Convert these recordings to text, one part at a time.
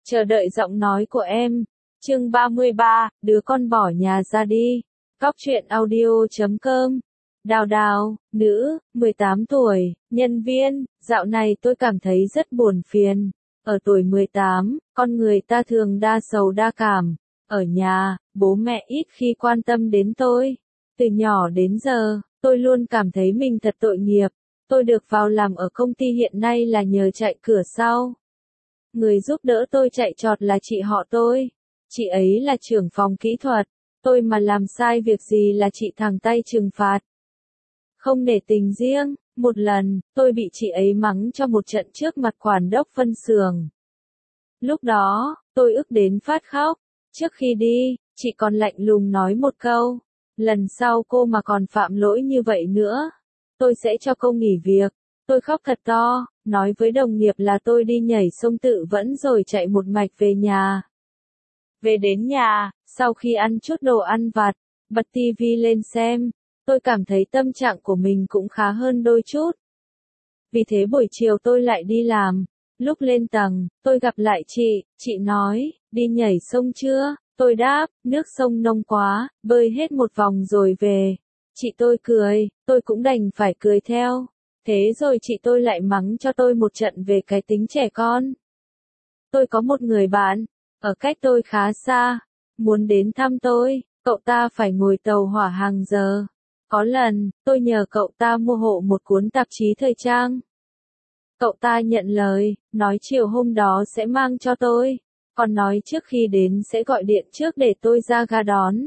Chờ đợi giọng nói của em. Chương 33, đứa con bỏ nhà ra đi. Cóc truyện audio.com. Đào Đào, nữ, 18 tuổi, nhân viên. Dạo này tôi cảm thấy rất buồn phiền. Ở tuổi 18, con người ta thường đa sầu đa cảm. Ở nhà, bố mẹ ít khi quan tâm đến tôi. Từ nhỏ đến giờ, tôi luôn cảm thấy mình thật tội nghiệp. Tôi được vào làm ở công ty hiện nay là nhờ chạy cửa sau. Người giúp đỡ tôi chạy trọt là chị họ tôi. Chị ấy là trưởng phòng kỹ thuật. Tôi mà làm sai việc gì là chị thẳng tay trừng phạt. Không nể tình riêng, một lần, tôi bị chị ấy mắng cho một trận trước mặt quản đốc phân xưởng. Lúc đó, tôi ức đến phát khóc. Trước khi đi, chị còn lạnh lùng nói một câu. Lần sau cô mà còn phạm lỗi như vậy nữa, tôi sẽ cho cô nghỉ việc. Tôi khóc thật to, nói với đồng nghiệp là tôi đi nhảy sông tự vẫn rồi chạy một mạch về nhà. Về đến nhà, sau khi ăn chút đồ ăn vặt, bật tivi lên xem, tôi cảm thấy tâm trạng của mình cũng khá hơn đôi chút. Vì thế buổi chiều tôi lại đi làm. Lúc lên tầng, tôi gặp lại chị nói, đi nhảy sông chưa? Tôi đáp, nước sông nông quá, bơi hết một vòng rồi về. Chị tôi cười, tôi cũng đành phải cười theo. Thế rồi chị tôi lại mắng cho tôi một trận về cái tính trẻ con. Tôi có một người bạn, ở cách tôi khá xa, muốn đến thăm tôi, cậu ta phải ngồi tàu hỏa hàng giờ. Có lần, tôi nhờ cậu ta mua hộ một cuốn tạp chí thời trang. Cậu ta nhận lời, nói chiều hôm đó sẽ mang cho tôi, còn nói trước khi đến sẽ gọi điện trước để tôi ra ga đón.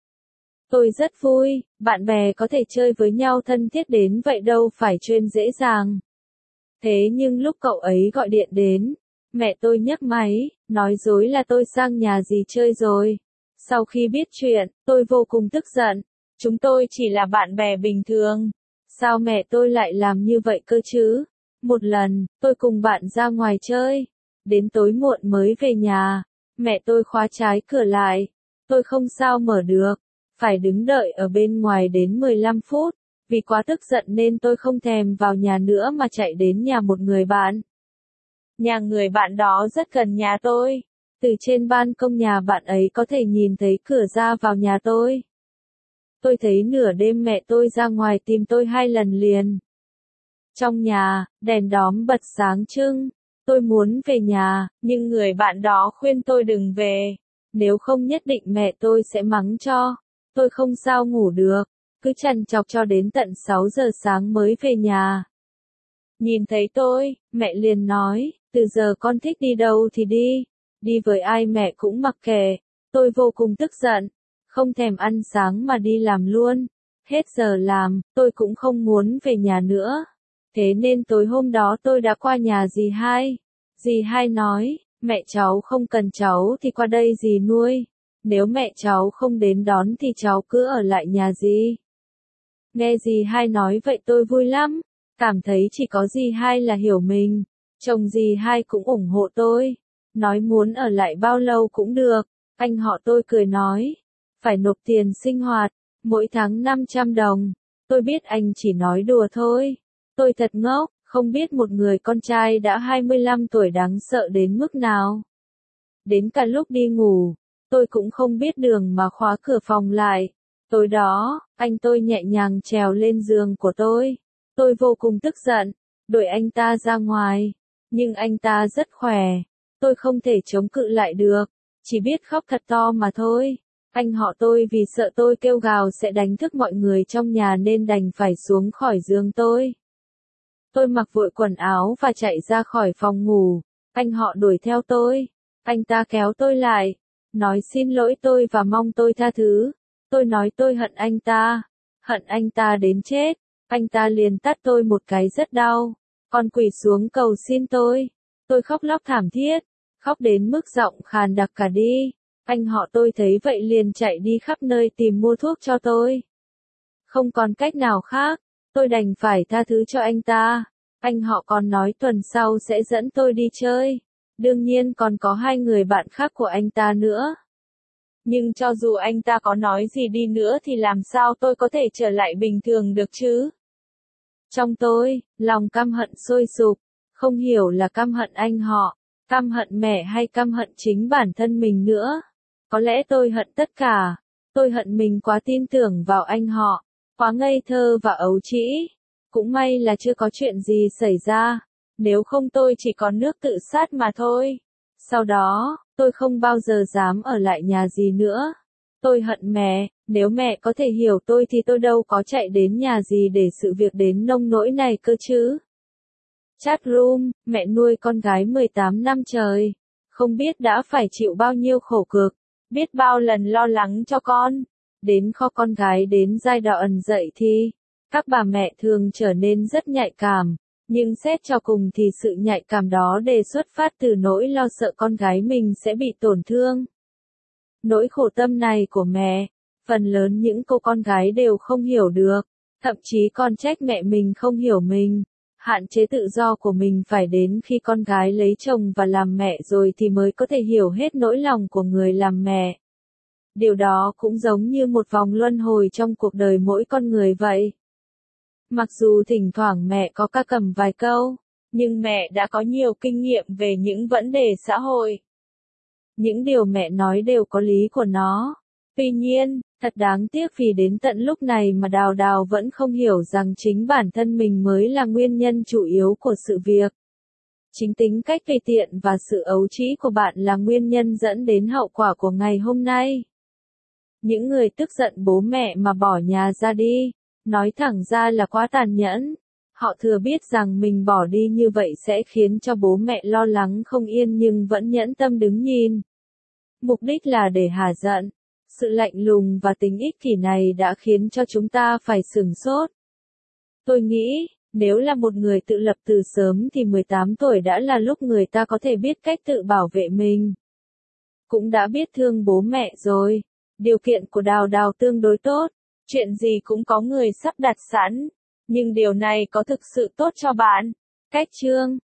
Tôi rất vui, bạn bè có thể chơi với nhau thân thiết đến vậy đâu phải chuyện dễ dàng. Thế nhưng lúc cậu ấy gọi điện đến, mẹ tôi nhấc máy, nói dối là tôi sang nhà dì chơi rồi. Sau khi biết chuyện, tôi vô cùng tức giận. Chúng tôi chỉ là bạn bè bình thường. Sao mẹ tôi lại làm như vậy cơ chứ? Một lần, tôi cùng bạn ra ngoài chơi. Đến tối muộn mới về nhà. Mẹ tôi khóa trái cửa lại. Tôi không sao mở được. Phải đứng đợi ở bên ngoài đến 15 phút. Vì quá tức giận nên tôi không thèm vào nhà nữa mà chạy đến nhà một người bạn. Nhà người bạn đó rất gần nhà tôi. Từ trên ban công nhà bạn ấy có thể nhìn thấy cửa ra vào nhà tôi. Tôi thấy nửa đêm mẹ tôi ra ngoài tìm tôi 2 lần liền. Trong nhà, đèn đóm bật sáng trưng. Tôi muốn về nhà, nhưng người bạn đó khuyên tôi đừng về. Nếu không nhất định mẹ tôi sẽ mắng cho. Tôi không sao ngủ được, cứ trằn trọc cho đến tận 6 giờ sáng mới về nhà. Nhìn thấy tôi, mẹ liền nói, từ giờ con thích đi đâu thì đi. Đi với ai mẹ cũng mặc kệ. Tôi vô cùng tức giận. Không thèm ăn sáng mà đi làm luôn. Hết giờ làm, tôi cũng không muốn về nhà nữa. Thế nên tối hôm đó tôi đã qua nhà dì hai. Dì hai nói, mẹ cháu không cần cháu thì qua đây dì nuôi. Nếu mẹ cháu không đến đón thì cháu cứ ở lại nhà dì. Nghe dì hai nói vậy tôi vui lắm. Cảm thấy chỉ có dì hai là hiểu mình. Chồng dì hai cũng ủng hộ tôi. Nói muốn ở lại bao lâu cũng được. Anh họ tôi cười nói. Phải nộp tiền sinh hoạt, mỗi tháng 500 đồng. Tôi biết anh chỉ nói đùa thôi. Tôi thật ngốc, không biết một người con trai đã 25 tuổi đáng sợ đến mức nào. Đến cả lúc đi ngủ, tôi cũng không biết đường mà khóa cửa phòng lại. Tối đó, anh tôi nhẹ nhàng trèo lên giường của tôi. Tôi vô cùng tức giận, đuổi anh ta ra ngoài. Nhưng anh ta rất khỏe. Tôi không thể chống cự lại được, chỉ biết khóc thật to mà thôi. Anh họ tôi vì sợ tôi kêu gào sẽ đánh thức mọi người trong nhà nên đành phải xuống khỏi giường tôi. Tôi mặc vội quần áo và chạy ra khỏi phòng ngủ. Anh họ đuổi theo tôi. Anh ta kéo tôi lại, nói xin lỗi tôi và mong tôi tha thứ. Tôi nói tôi hận anh ta đến chết. Anh ta liền tát tôi một cái rất đau, còn quỳ xuống cầu xin tôi. Tôi khóc lóc thảm thiết, khóc đến mức giọng khàn đặc cả đi. Anh họ tôi thấy vậy liền chạy đi khắp nơi tìm mua thuốc cho tôi. Không còn cách nào khác, tôi đành phải tha thứ cho anh ta. Anh họ còn nói tuần sau sẽ dẫn tôi đi chơi. Đương nhiên còn có 2 người bạn khác của anh ta nữa. Nhưng cho dù anh ta có nói gì đi nữa thì làm sao tôi có thể trở lại bình thường được chứ? Trong tôi, lòng căm hận sôi sục, không hiểu là căm hận anh họ, Căm hận mẹ hay căm hận chính bản thân mình nữa? Có lẽ tôi hận tất cả. Tôi hận mình quá tin tưởng vào anh họ, quá ngây thơ và ấu trĩ. Cũng may là chưa có chuyện gì xảy ra, nếu không tôi chỉ có nước tự sát mà thôi. Sau đó, tôi không bao giờ dám ở lại nhà dì nữa. Tôi hận mẹ, nếu mẹ có thể hiểu tôi thì tôi đâu có chạy đến nhà dì để sự việc đến nông nỗi này cơ chứ. Chat room, mẹ nuôi con gái 18 năm trời, không biết đã phải chịu bao nhiêu khổ cực, biết bao lần lo lắng cho con. Đến kho con gái đến giai đoạn dậy thì, các bà mẹ thường trở nên rất nhạy cảm, nhưng xét cho cùng thì sự nhạy cảm đó đều xuất phát từ nỗi lo sợ con gái mình sẽ bị tổn thương. Nỗi khổ tâm này của mẹ, phần lớn những cô con gái đều không hiểu được, thậm chí còn trách mẹ mình không hiểu mình. Hạn chế tự do của mình phải đến khi con gái lấy chồng và làm mẹ rồi thì mới có thể hiểu hết nỗi lòng của người làm mẹ. Điều đó cũng giống như một vòng luân hồi trong cuộc đời mỗi con người vậy. Mặc dù thỉnh thoảng mẹ có ca cầm vài câu, nhưng mẹ đã có nhiều kinh nghiệm về những vấn đề xã hội. Những điều mẹ nói đều có lý của nó. Tuy nhiên, thật đáng tiếc vì đến tận lúc này mà Đào Đào vẫn không hiểu rằng chính bản thân mình mới là nguyên nhân chủ yếu của sự việc. Chính tính cách tùy tiện và sự ấu trĩ của bạn là nguyên nhân dẫn đến hậu quả của ngày hôm nay. Những người tức giận bố mẹ mà bỏ nhà ra đi, nói thẳng ra là quá tàn nhẫn. Họ thừa biết rằng mình bỏ đi như vậy sẽ khiến cho bố mẹ lo lắng không yên nhưng vẫn nhẫn tâm đứng nhìn. Mục đích là để hả giận. Sự lạnh lùng và tính ích kỷ này đã khiến cho chúng ta phải sửng sốt. Tôi nghĩ, nếu là một người tự lập từ sớm thì 18 tuổi đã là lúc người ta có thể biết cách tự bảo vệ mình. Cũng đã biết thương bố mẹ rồi. Điều kiện của Đào Đào tương đối tốt. Chuyện gì cũng có người sắp đặt sẵn. Nhưng điều này có thực sự tốt cho bạn? Cách chương